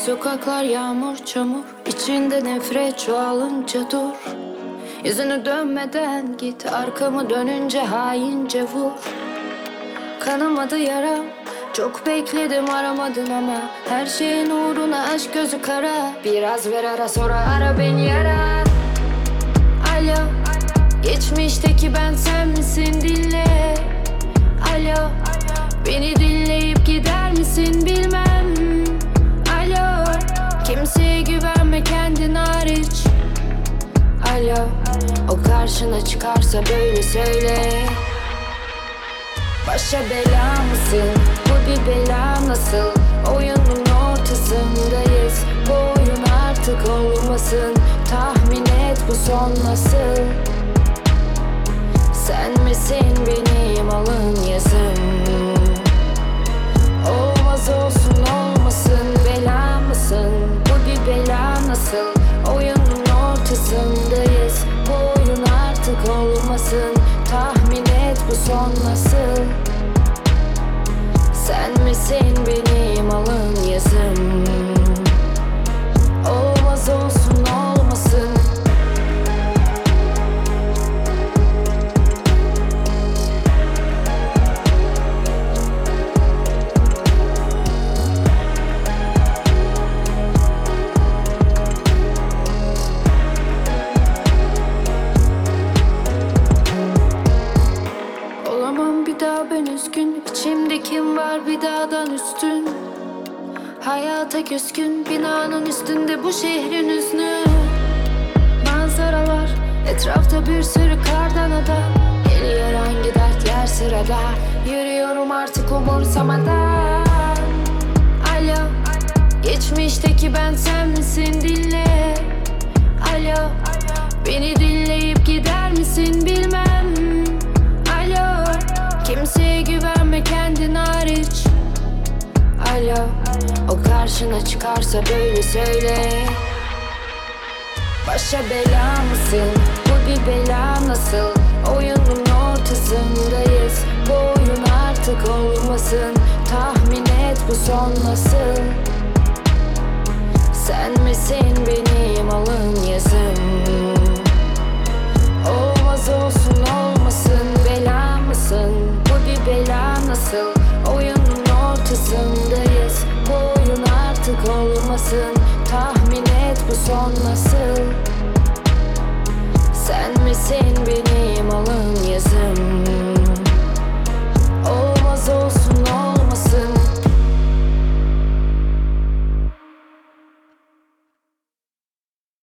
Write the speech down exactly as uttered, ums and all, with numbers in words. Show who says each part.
Speaker 1: Sokaklar yağmur çamur, içinde nefret çoğalınca dur. Yüzünü dönmeden git, arkamı dönünce haince vur. Kanamadı yaram, çok bekledim aramadın ama her şeyin uğruna aşk gözü kara. Biraz ver ara sonra ara beni ara. Alo, geçmişteki ben sen misin dinle. Alo, beni dinleyip gider misin bilmem. Alo, kimseye güvenme kendin hariç. Alo, o karşına çıkarsa böyle söyle. Başa bela mısın? Bu bir bela nasıl? Oyunun ortasındayız. Bu oyun artık olmasın. Tahmin et bu son nasıl? Sen misin benim alın yazım? Olmaz olsun olmasın. Bela mısın? Bu bir bela nasıl? Oyunun ortasındayız. Bu oyun artık olmasın. Tahmin et bu son nasıl? Sen misin benim alın yazım? Olmaz olsun olmasın. Olamam bir daha ben üzgün. İçimde kim var bir dağdan üstün? Hayata küskün, binanın üstünde bu şehrin hüznü. Manzaralar, etrafta bir sürü kardan adam. Geliyor hangi dertler sırada. Yürüyorum artık umursamadan. Alo, geçmişteki ben sen misin dinle. Alo, beni dinleyip gider misin bilmem. Alo, kimseye güvenme kendin hariç. Alo, o karşına çıkarsa böyle söyle. Başa bela mısın? Bu bir bela nasıl? Oyunun ortasındayız. Bu oyun artık olmasın. Tahmin et bu son nasıl? Sen misin benim alın yazım?